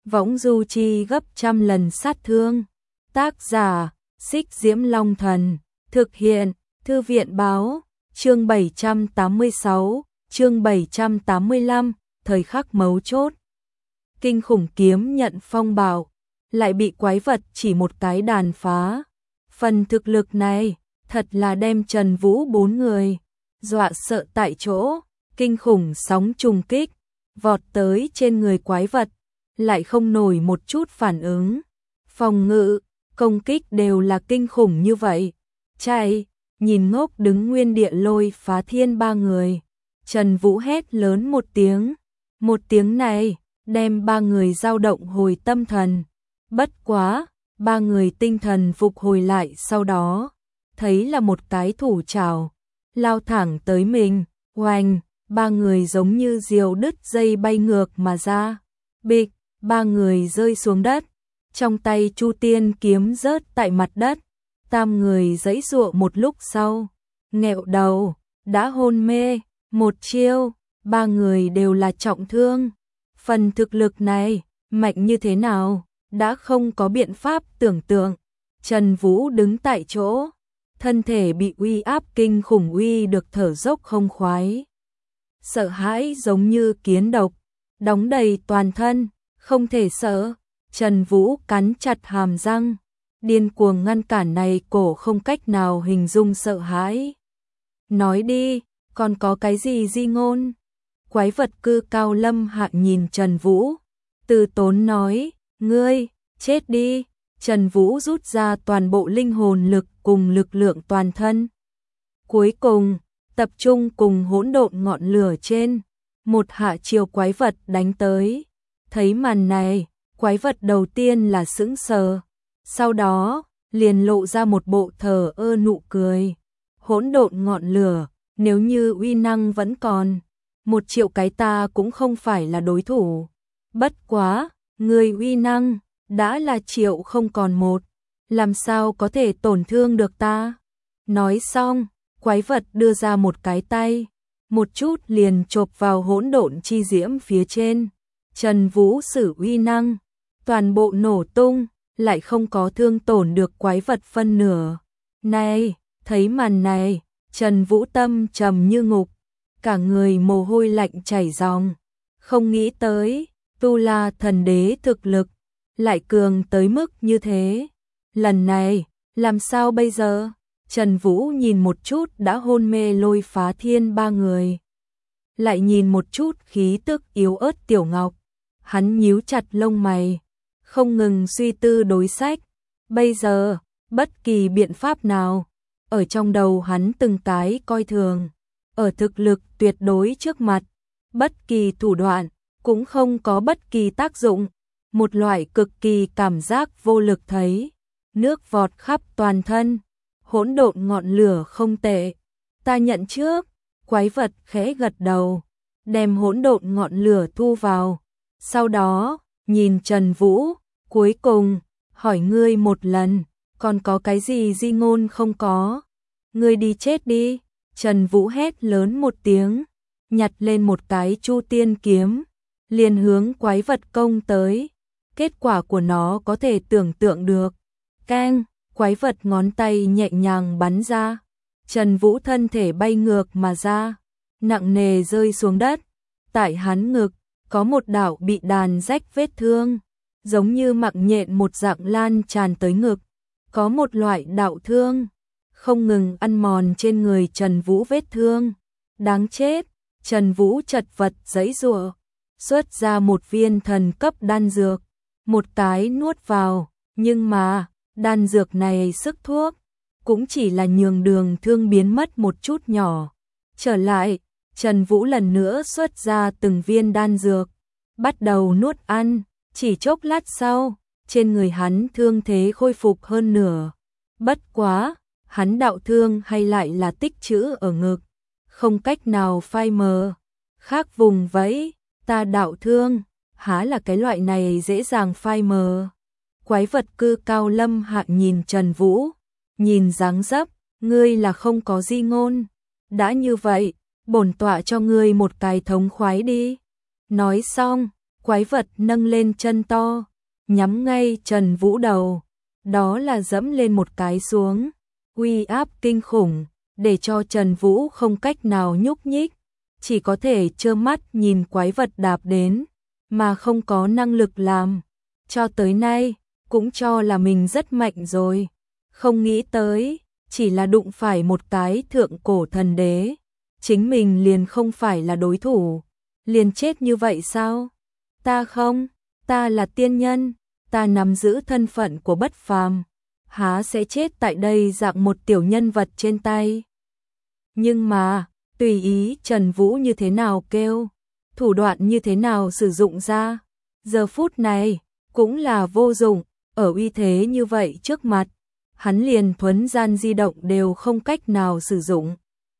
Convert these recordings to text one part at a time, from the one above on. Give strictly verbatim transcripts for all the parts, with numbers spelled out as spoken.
võng du chi gấp trăm lần sát thương. Tác giả, Xích Diễm Long Thần, thực hiện, Thư viện báo, chương bảy trăm tám mươi sáu, chương bảy trăm tám mươi lăm, thời khắc mấu chốt. Kinh khủng kiếm nhận phong bạo, lại bị quái vật chỉ một cái đàn phá. Phần thực lực này, thật là đem Trần Vũ bốn người dọa sợ tại chỗ, kinh khủng sóng trùng kích, vọt tới trên người quái vật, lại không nổi một chút phản ứng. Phòng ngự, công kích đều là kinh khủng như vậy. Chạy, nhìn ngốc đứng nguyên địa Lôi Phá Thiên ba người. Trần Vũ hét lớn một tiếng. Một tiếng này, đem ba người dao động hồi tâm thần. Bất quá, ba người tinh thần phục hồi lại sau đó. Thấy là một cái thủ trảo, lao thẳng tới mình, oanh, ba người giống như diều đứt dây bay ngược mà ra. Bịch, ba người rơi xuống đất. Trong tay Chu Tiên kiếm rớt tại mặt đất. Tam người giãy giụa một lúc sau, nghẹo đầu, đã hôn mê. Một chiêu, ba người đều là trọng thương. Phần thực lực này, mạnh như thế nào, đã không có biện pháp tưởng tượng. Trần Vũ đứng tại chỗ, thân thể bị uy áp kinh khủng uy được thở dốc không khoái. Sợ hãi giống như kiến độc, đóng đầy toàn thân, không thể sợ. Trần Vũ cắn chặt hàm răng, điên cuồng ngăn cản này cổ không cách nào hình dung sợ hãi. Nói đi, còn có cái gì di ngôn? Quái vật cư cao lâm hạ nhìn Trần Vũ, từ tốn nói, ngươi, chết đi. Trần Vũ rút ra toàn bộ linh hồn lực cùng lực lượng toàn thân. Cuối cùng, tập trung cùng hỗn độn ngọn lửa trên, một hạ chiều quái vật đánh tới. Thấy màn này, quái vật đầu tiên là sững sờ, sau đó, liền lộ ra một bộ thờ ơ nụ cười. Hỗn độn ngọn lửa, nếu như uy năng vẫn còn, một triệu cái ta cũng không phải là đối thủ. Bất quá, người uy năng, đã là triệu không còn một, làm sao có thể tổn thương được ta? Nói xong, quái vật đưa ra một cái tay, một chút liền chộp vào hỗn độn chi diễm phía trên. Trần Vũ sử uy năng, toàn bộ nổ tung, lại không có thương tổn được quái vật phân nửa. Này, thấy màn này, Trần Vũ tâm trầm như ngục, cả người mồ hôi lạnh chảy ròng. Không nghĩ tới, Tu La thần đế thực lực lại cường tới mức như thế. Lần này, làm sao bây giờ? Trần Vũ nhìn một chút đã hôn mê Lôi Phá Thiên ba người, lại nhìn một chút khí tức yếu ớt Tiểu Ngọc. Hắn nhíu chặt lông mày, không ngừng suy tư đối sách. Bây giờ, bất kỳ biện pháp nào, ở trong đầu hắn từng cái coi thường. Ở thực lực tuyệt đối trước mặt, bất kỳ thủ đoạn, cũng không có bất kỳ tác dụng. Một loại cực kỳ cảm giác vô lực thấy, nước vọt khắp toàn thân. Hỗn độn ngọn lửa không tệ, ta nhận trước. Quái vật khẽ gật đầu, đem hỗn độn ngọn lửa thu vào. Sau đó, nhìn Trần Vũ, cuối cùng, hỏi ngươi một lần, còn có cái gì di ngôn không có? Ngươi đi chết đi. Trần Vũ hét lớn một tiếng, nhặt lên một cái Chu Tiên kiếm, liền hướng quái vật công tới. Kết quả của nó có thể tưởng tượng được. Keng, quái vật ngón tay nhẹ nhàng bắn ra. Trần Vũ thân thể bay ngược mà ra, nặng nề rơi xuống đất. Tại hắn ngực, có một đạo bị đàn rách vết thương, giống như mạng nhện một dạng lan tràn tới ngực. Có một loại đạo thương, không ngừng ăn mòn trên người Trần Vũ vết thương. Đáng chết, Trần Vũ chật vật giãy giụa, xuất ra một viên thần cấp đan dược, một cái nuốt vào, nhưng mà, đan dược này sức thuốc, cũng chỉ là nhường đường thương biến mất một chút nhỏ. Trở lại, Trần Vũ lần nữa xuất ra từng viên đan dược, bắt đầu nuốt ăn, chỉ chốc lát sau, trên người hắn thương thế khôi phục hơn nửa. Bất quá, hắn đạo thương hay lại là tích trữ ở ngực, không cách nào phai mờ. Khác vùng vẫy, ta đạo thương, há là cái loại này dễ dàng phai mờ. Quái vật cư cao lâm hạ nhìn Trần Vũ, nhìn dáng dấp, ngươi là không có di ngôn. Đã như vậy, bổn tọa cho ngươi một cái thống khoái đi. Nói xong, Quái vật nâng lên chân to, nhắm ngay Trần Vũ đầu, đó là dẫm lên một cái xuống, uy áp kinh khủng, để cho Trần Vũ không cách nào nhúc nhích, chỉ có thể trơ mắt nhìn quái vật đạp đến, mà không có năng lực làm. Cho tới nay, cũng cho là mình rất mạnh rồi, không nghĩ tới, chỉ là đụng phải một cái thượng cổ thần đế, chính mình liền không phải là đối thủ, liền chết như vậy sao? Ta không, ta là tiên nhân, ta nắm giữ thân phận của bất phàm, há sẽ chết tại đây dạng một tiểu nhân vật trên tay. Nhưng mà, tùy ý Trần Vũ như thế nào kêu, thủ đoạn như thế nào sử dụng ra, giờ phút này, cũng là vô dụng, ở uy thế như vậy trước mặt, hắn liền thuấn gian di động đều không cách nào sử dụng.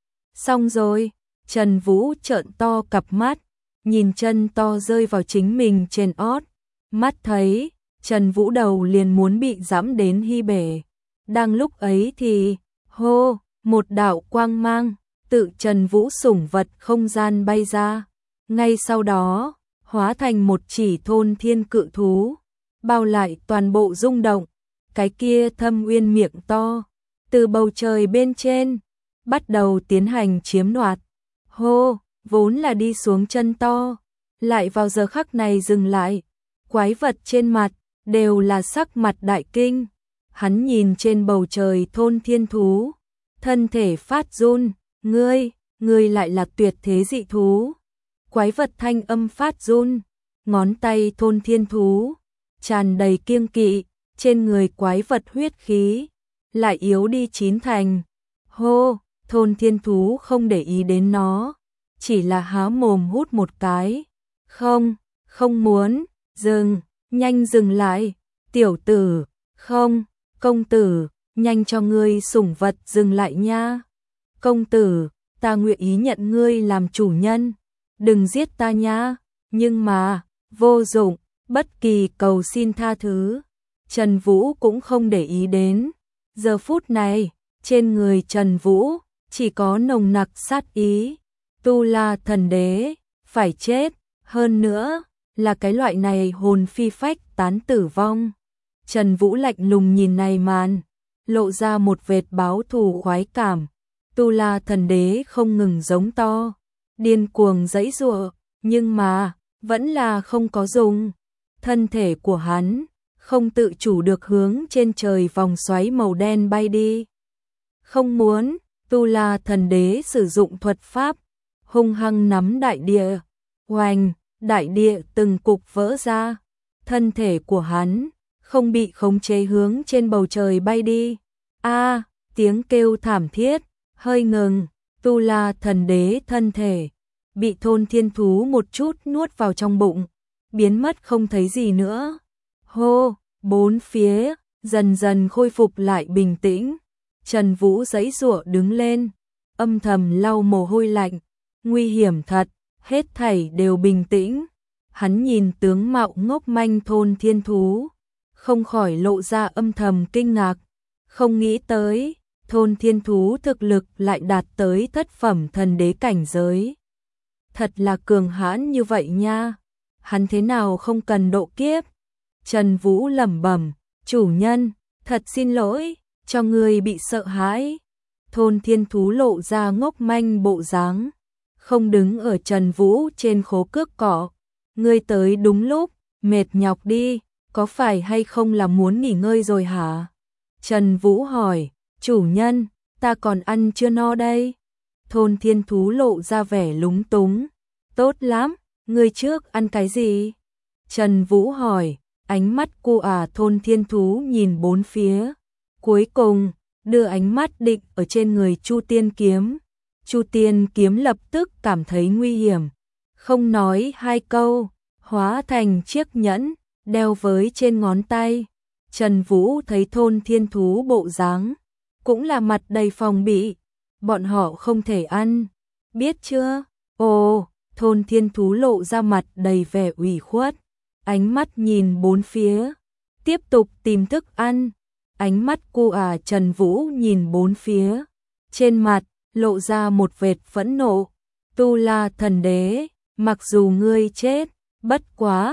Xong rồi, Trần Vũ trợn to cặp mắt, nhìn chân to rơi vào chính mình trên ót, mắt thấy, Trần Vũ đầu liền muốn bị giẫm đến hy bể. Đang lúc ấy thì, hô, một đạo quang mang, tự Trần Vũ sủng vật không gian bay ra, ngay sau đó, hóa thành một chỉ thôn thiên cự thú, bao lại toàn bộ rung động, cái kia thâm uyên miệng to, từ bầu trời bên trên, bắt đầu tiến hành chiếm đoạt. Hô, vốn là đi xuống chân to, lại vào giờ khắc này dừng lại, quái vật trên mặt, đều là sắc mặt đại kinh, hắn nhìn trên bầu trời thôn thiên thú, thân thể phát run, ngươi, ngươi lại là tuyệt thế dị thú. Quái vật thanh âm phát run, ngón tay thôn thiên thú, tràn đầy kiêng kỵ, trên người quái vật huyết khí, lại yếu đi chín thành. Hô, thôn thiên thú không để ý đến nó, chỉ là há mồm hút một cái. Không, không muốn, dừng, nhanh dừng lại, tiểu tử, không, công tử, nhanh cho ngươi sủng vật dừng lại nha. Công tử, ta nguyện ý nhận ngươi làm chủ nhân, đừng giết ta nha, nhưng mà, vô dụng, bất kỳ cầu xin tha thứ, Trần Vũ cũng không để ý đến. Giờ phút này, trên người Trần Vũ, chỉ có nồng nặc sát ý, tu la thần đế, phải chết, hơn nữa, là cái loại này hồn phi phách tán tử vong. Trần Vũ lạnh lùng nhìn này màn, lộ ra một vệt báo thù khoái cảm, tu la thần đế không ngừng giống to, điên cuồng giãy giụa, nhưng mà, vẫn là không có dùng. Thân thể của hắn, không tự chủ được hướng trên trời vòng xoáy màu đen bay đi. Không muốn, tu la thần đế sử dụng thuật pháp, hung hăng nắm đại địa, oanh, đại địa từng cục vỡ ra, thân thể của hắn, không bị khống chế hướng trên bầu trời bay đi. A, tiếng kêu thảm thiết, hơi ngừng, tu la thần đế thân thể, bị thôn thiên thú một chút nuốt vào trong bụng, biến mất không thấy gì nữa. Hô, bốn phía, dần dần khôi phục lại bình tĩnh. Trần Vũ giãy giụa đứng lên, âm thầm lau mồ hôi lạnh, nguy hiểm thật, hết thảy đều bình tĩnh. Hắn nhìn tướng mạo ngốc manh thôn thiên thú, không khỏi lộ ra âm thầm kinh ngạc, không nghĩ tới, thôn thiên thú thực lực lại đạt tới thất phẩm thần đế cảnh giới. Thật là cường hãn như vậy nha, hắn thế nào không cần độ kiếp. Trần Vũ lẩm bẩm, chủ nhân, thật xin lỗi, cho người bị sợ hãi. Thôn thiên thú lộ ra ngốc manh bộ dáng, không đứng ở Trần Vũ trên khố cước cỏ. Ngươi tới đúng lúc, mệt nhọc đi, có phải hay không là muốn nghỉ ngơi rồi hả? Trần Vũ hỏi, chủ nhân, ta còn ăn chưa no đây. Thôn thiên thú lộ ra vẻ lúng túng, tốt lắm, ngươi trước ăn cái gì? Trần Vũ hỏi, ánh mắt cu à thôn thiên thú nhìn bốn phía, cuối cùng, đưa ánh mắt định ở trên người Chu Tiên Kiếm. Chu Tiên Kiếm lập tức cảm thấy nguy hiểm, không nói hai câu, hóa thành chiếc nhẫn, đeo với trên ngón tay. Trần Vũ thấy thôn thiên thú bộ dáng, cũng là mặt đầy phòng bị, bọn họ không thể ăn, biết chưa? Ồ, thôn thiên thú lộ ra mặt đầy vẻ ủy khuất, ánh mắt nhìn bốn phía, tiếp tục tìm thức ăn. Ánh mắt cu à Trần Vũ nhìn bốn phía, trên mặt lộ ra một vệt phẫn nộ. Tu la thần đế, mặc dù ngươi chết, bất quá,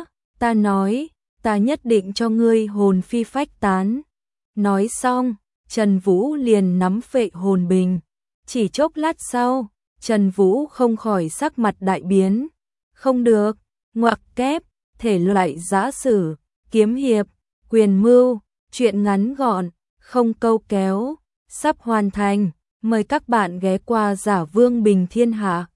Ta nói, ta nhất định cho ngươi hồn phi phách tán. Nói xong, Trần Vũ liền nắm phệ hồn bình. Chỉ chốc lát sau, Trần Vũ không khỏi sắc mặt đại biến. Không được, ngoặc kép, thể loại giã sử, kiếm hiệp, quyền mưu, truyện ngắn gọn, không câu kéo, sắp hoàn thành. Mời các bạn ghé qua Giả Vương Bình Thiên Hạ.